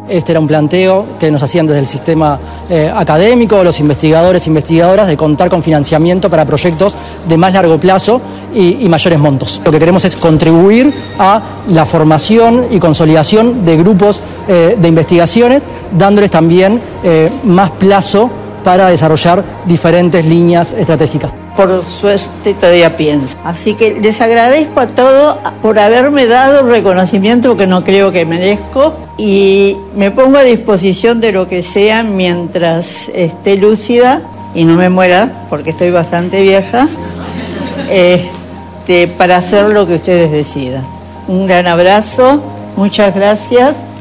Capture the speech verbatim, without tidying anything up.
Este era un planteo que nos hacían desde el sistema eh, académico, los investigadores e investigadoras, de contar con financiamiento para proyectos de más largo plazo y, y mayores montos. Lo que queremos es contribuir a la formación y consolidación de grupos eh, de investigaciones, dándoles también eh, más plazo para desarrollar diferentes líneas estratégicas. Por suerte todavía pienso. Así que les agradezco a todos por haberme dado un reconocimiento que no creo que merezco, y me pongo a disposición de lo que sea mientras esté lúcida y no me muera, porque estoy bastante vieja, este, para hacer lo que ustedes decidan. Un gran abrazo, muchas gracias.